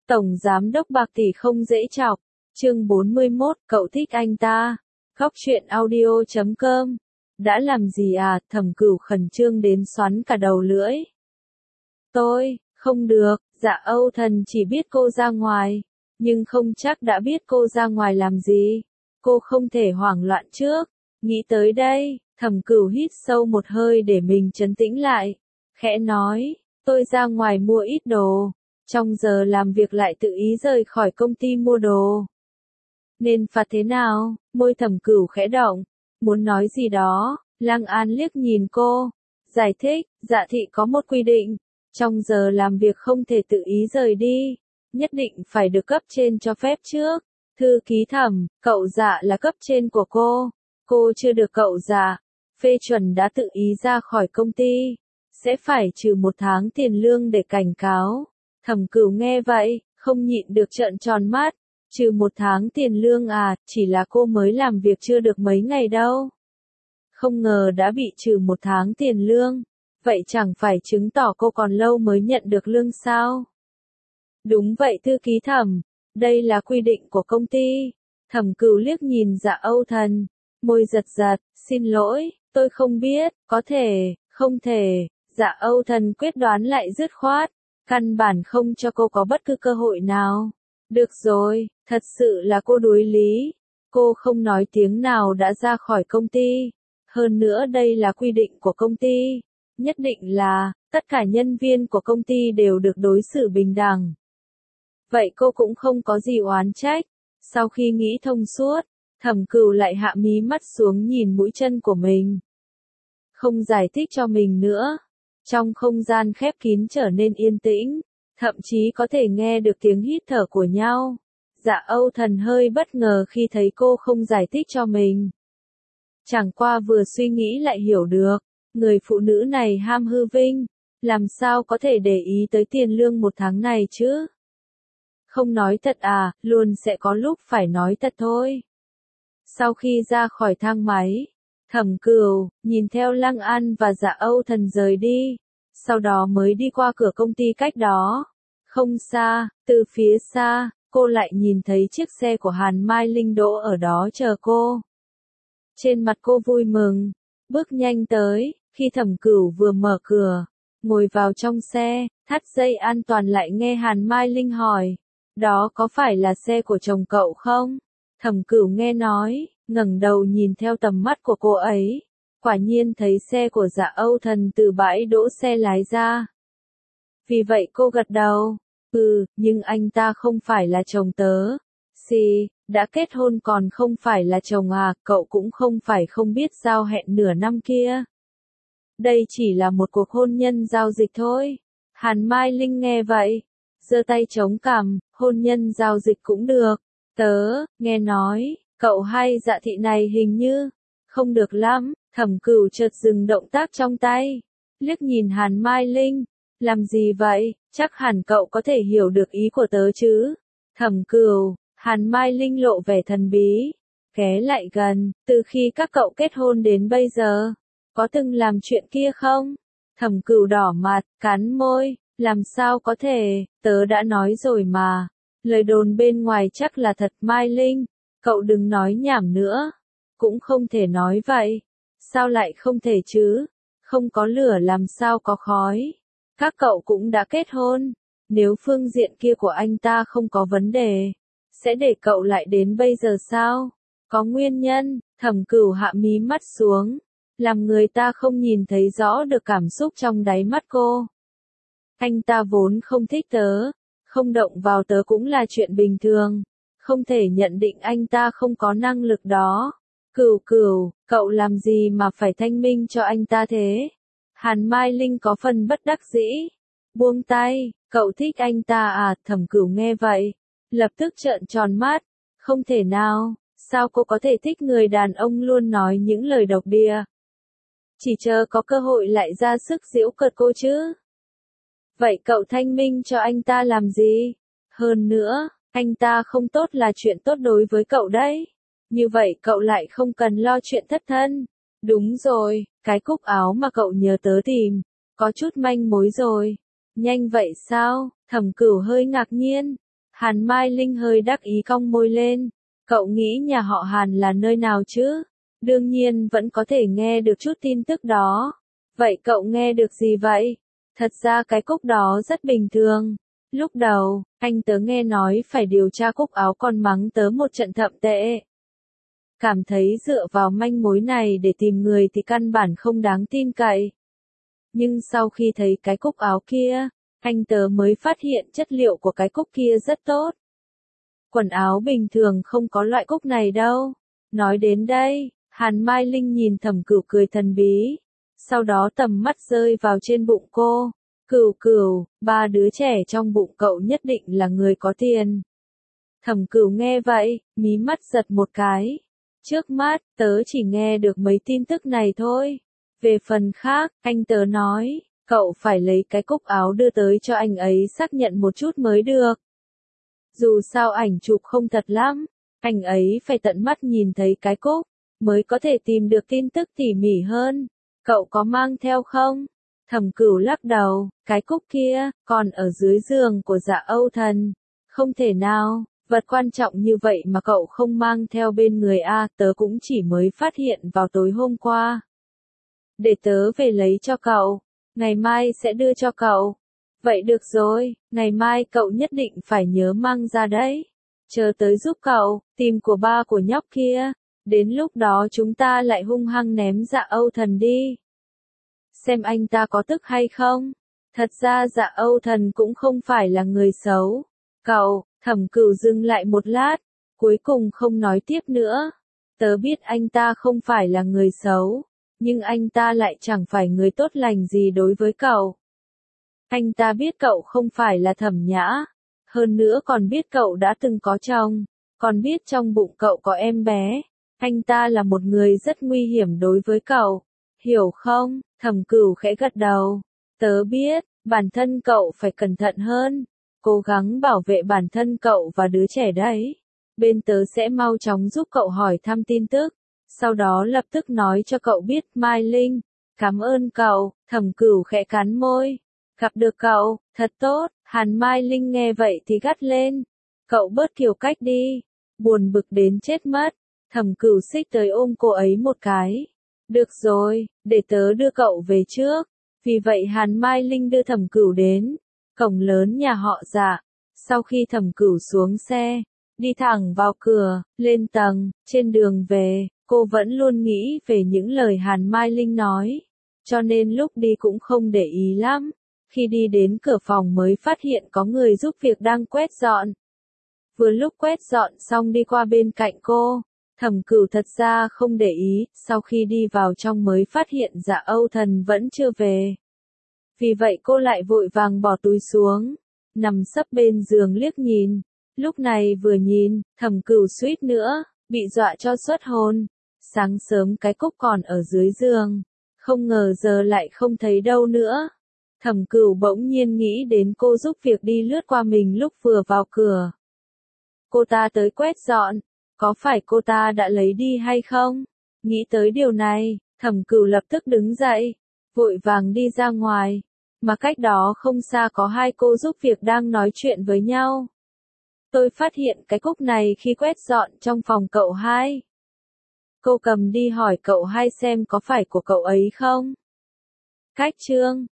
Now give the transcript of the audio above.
Tổng giám đốc Bạc Tỷ không dễ chọc. Chương 41, cậu thích anh ta. Góc truyện audio.com. Đã làm gì à? Thẩm Cửu khẩn trương đến xoắn cả đầu lưỡi. Tôi, không được, Dạ Âu Thần chỉ biết cô ra ngoài, nhưng không chắc đã biết cô ra ngoài làm gì. Cô không thể hoảng loạn trước. Nghĩ tới đây, Thẩm Cửu hít sâu một hơi để mình trấn tĩnh lại. Khẽ nói, tôi ra ngoài mua ít đồ. Trong giờ làm việc lại tự ý rời khỏi công ty mua đồ. Nên phạt thế nào? Môi Thẩm Cửu khẽ động, muốn nói gì đó. Lăng An liếc nhìn cô, giải thích, Dạ thị có một quy định, trong giờ làm việc không thể tự ý rời đi, nhất định phải được cấp trên cho phép trước. Thư ký Thẩm, cậu Dạ là cấp trên của cô chưa được cậu Dạ phê chuẩn đã tự ý ra khỏi công ty, sẽ phải trừ 1 tháng tiền lương để cảnh cáo. Thẩm Cửu nghe vậy, không nhịn được trợn tròn mắt. Trừ 1 tháng tiền lương à? Chỉ là cô mới làm việc chưa được mấy ngày đâu. Không ngờ đã bị trừ 1 tháng tiền lương. Vậy chẳng phải chứng tỏ cô còn lâu mới nhận được lương sao? Đúng vậy thư ký Thẩm, đây là quy định của công ty. Thẩm Cửu liếc nhìn Dạ Âu Thần, môi giật giật, xin lỗi, tôi không biết, có thể, không thể. Dạ Âu Thần quyết đoán lại dứt khoát, căn bản không cho cô có bất cứ cơ hội nào. Được rồi, thật sự là cô đuối lý. Cô không nói tiếng nào đã ra khỏi công ty. Hơn nữa đây là quy định của công ty. Nhất định là, tất cả nhân viên của công ty đều được đối xử bình đẳng. Vậy cô cũng không có gì oán trách. Sau khi nghĩ thông suốt, Thẩm Cửu lại hạ mí mắt xuống nhìn mũi chân của mình. Không giải thích cho mình nữa. Trong không gian khép kín trở nên yên tĩnh. Thậm chí có thể nghe được tiếng hít thở của nhau. Dạ Âu Thần hơi bất ngờ khi thấy cô không giải thích cho mình. Chẳng qua vừa suy nghĩ lại hiểu được, người phụ nữ này ham hư vinh, làm sao có thể để ý tới tiền lương 1 tháng này chứ? Không nói thật à, luôn sẽ có lúc phải nói thật thôi. Sau khi ra khỏi thang máy, Thẩm Cửu nhìn theo Lăng An và Dạ Âu Thần rời đi. Sau đó mới đi qua cửa công ty cách đó. Không xa, từ phía xa, cô lại nhìn thấy chiếc xe của Hàn Mai Linh đỗ ở đó chờ cô. Trên mặt cô vui mừng, bước nhanh tới, khi Thẩm Cửu vừa mở cửa, ngồi vào trong xe, thắt dây an toàn lại nghe Hàn Mai Linh hỏi, đó có phải là xe của chồng cậu không? Thẩm Cửu nghe nói, ngẩng đầu nhìn theo tầm mắt của cô ấy. Quả nhiên thấy xe của Dạ Âu Thần từ bãi đỗ xe lái ra. Vì vậy cô gật đầu. Nhưng anh ta không phải là chồng tớ. Đã kết hôn còn không phải là chồng à? Cậu cũng không phải không biết giao hẹn nửa năm kia. Đây chỉ là một cuộc hôn nhân giao dịch thôi. Hàn Mai Linh nghe vậy, giơ tay chống cằm, hôn nhân giao dịch cũng được. Tớ, nghe nói, cậu hay Dạ thị này hình như không được lắm. Thẩm Cửu chợt dừng động tác trong tay, liếc nhìn Hàn Mai Linh, làm gì vậy, chắc hẳn cậu có thể hiểu được ý của tớ chứ. Thẩm Cửu, Hàn Mai Linh lộ vẻ thần bí, ghé lại gần, từ khi các cậu kết hôn đến bây giờ, có từng làm chuyện kia không? Thẩm Cửu đỏ mặt, cắn môi, làm sao có thể, tớ đã nói rồi mà, lời đồn bên ngoài chắc là thật. Mai Linh, cậu đừng nói nhảm nữa, cũng không thể nói vậy. Sao lại không thể chứ? Không có lửa làm sao có khói? Các cậu cũng đã kết hôn. Nếu phương diện kia của anh ta không có vấn đề, sẽ để cậu lại đến bây giờ sao? Có nguyên nhân. Thẩm Cửu hạ mí mắt xuống, làm người ta không nhìn thấy rõ được cảm xúc trong đáy mắt cô. Anh ta vốn không thích tớ, không động vào tớ cũng là chuyện bình thường. Không thể nhận định anh ta không có năng lực đó. Cửu, cậu làm gì mà phải thanh minh cho anh ta thế? Hàn Mai Linh có phần bất đắc dĩ. Buông tay, cậu thích anh ta à? Thẩm Cửu nghe vậy, lập tức trợn tròn mắt. Không thể nào, sao cô có thể thích người đàn ông luôn nói những lời độc địa? Chỉ chờ có cơ hội lại ra sức giễu cợt cô chứ. Vậy cậu thanh minh cho anh ta làm gì? Hơn nữa, anh ta không tốt là chuyện tốt đối với cậu đấy. Như vậy cậu lại không cần lo chuyện thất thân. Đúng rồi, cái cúc áo mà cậu nhờ tớ tìm, có chút manh mối rồi. Nhanh vậy sao? Thẩm Cửu hơi ngạc nhiên. Hàn Mai Linh hơi đắc ý cong môi lên. Cậu nghĩ nhà họ Hàn là nơi nào chứ? Đương nhiên vẫn có thể nghe được chút tin tức đó. Vậy cậu nghe được gì vậy? Thật ra cái cúc đó rất bình thường. Lúc đầu, anh tớ nghe nói phải điều tra cúc áo còn mắng tớ một trận thậm tệ. Cảm thấy dựa vào manh mối này để tìm người thì căn bản không đáng tin cậy. Nhưng sau khi thấy cái cúc áo kia, anh tớ mới phát hiện chất liệu của cái cúc kia rất tốt. Quần áo bình thường không có loại cúc này đâu. Nói đến đây, Hàn Mai Linh nhìn Thẩm Cửu cười thần bí. Sau đó tầm mắt rơi vào trên bụng cô. Cửu Cửu, ba đứa trẻ trong bụng cậu nhất định là người có tiền. Thẩm Cửu nghe vậy, mí mắt giật một cái. Trước mắt, tớ chỉ nghe được mấy tin tức này thôi. Về phần khác, anh tớ nói, cậu phải lấy cái cúc áo đưa tới cho anh ấy xác nhận một chút mới được. Dù sao ảnh chụp không thật lắm, anh ấy phải tận mắt nhìn thấy cái cúc, mới có thể tìm được tin tức tỉ mỉ hơn. Cậu có mang theo không? Thẩm Cửu lắc đầu, cái cúc kia, còn ở dưới giường của Dạ Âu Thần. Không thể nào, vật quan trọng như vậy mà cậu không mang theo bên người a, tớ cũng chỉ mới phát hiện vào tối hôm qua. Để tớ về lấy cho cậu, ngày mai sẽ đưa cho cậu. Vậy được rồi, ngày mai cậu nhất định phải nhớ mang ra đấy. Chờ tới giúp cậu, tìm của ba của nhóc kia. Đến lúc đó chúng ta lại hung hăng ném Dạ Âu Thần đi. Xem anh ta có tức hay không? Thật ra Dạ Âu Thần cũng không phải là người xấu. Cậu, Thẩm Cửu dừng lại một lát, cuối cùng không nói tiếp nữa. Tớ biết anh ta không phải là người xấu, nhưng anh ta lại chẳng phải người tốt lành gì đối với cậu. Anh ta biết cậu không phải là Thẩm Nhã, hơn nữa còn biết cậu đã từng có chồng, còn biết trong bụng cậu có em bé. Anh ta là một người rất nguy hiểm đối với cậu, hiểu không? Thẩm Cửu khẽ gật đầu. Tớ biết, bản thân cậu phải cẩn thận hơn, cố gắng bảo vệ bản thân cậu và đứa trẻ đấy. Bên tớ sẽ mau chóng giúp cậu hỏi thăm tin tức, sau đó lập tức nói cho cậu biết. Mai Linh, cảm ơn cậu. Thẩm Cửu khẽ cắn môi. Gặp được cậu, thật tốt. Hàn Mai Linh nghe vậy thì gắt lên. Cậu bớt kiểu cách đi. Buồn bực đến chết mất. Thẩm Cửu xích tới ôm cô ấy một cái. Được rồi, để tớ đưa cậu về trước. Vì vậy Hàn Mai Linh đưa Thẩm Cửu đến cổng lớn nhà họ Dạ. Sau khi Thẩm Cửu xuống xe, đi thẳng vào cửa, lên tầng, trên đường về, cô vẫn luôn nghĩ về những lời Hàn Mai Linh nói. Cho nên lúc đi cũng không để ý lắm. Khi đi đến cửa phòng mới phát hiện có người giúp việc đang quét dọn. Vừa lúc quét dọn xong đi qua bên cạnh cô. Thẩm Cửu thật ra không để ý, sau khi đi vào trong mới phát hiện Dạ Âu Thần vẫn chưa về. Vì vậy cô lại vội vàng bỏ túi xuống, nằm sấp bên giường liếc nhìn. Lúc này vừa nhìn, Thẩm Cửu suýt nữa bị dọa cho xuất hồn. Sáng sớm cái cúc còn ở dưới giường, không ngờ giờ lại không thấy đâu nữa. Thẩm Cửu bỗng nhiên nghĩ đến cô giúp việc đi lướt qua mình lúc vừa vào cửa. Cô ta tới quét dọn, có phải cô ta đã lấy đi hay không? Nghĩ tới điều này, Thẩm Cửu lập tức đứng dậy, vội vàng đi ra ngoài. Mà cách đó không xa có hai cô giúp việc đang nói chuyện với nhau. Tôi phát hiện cái cúc này khi quét dọn trong phòng cậu hai. Cô cầm đi hỏi cậu hai xem có phải của cậu ấy không? Cách chương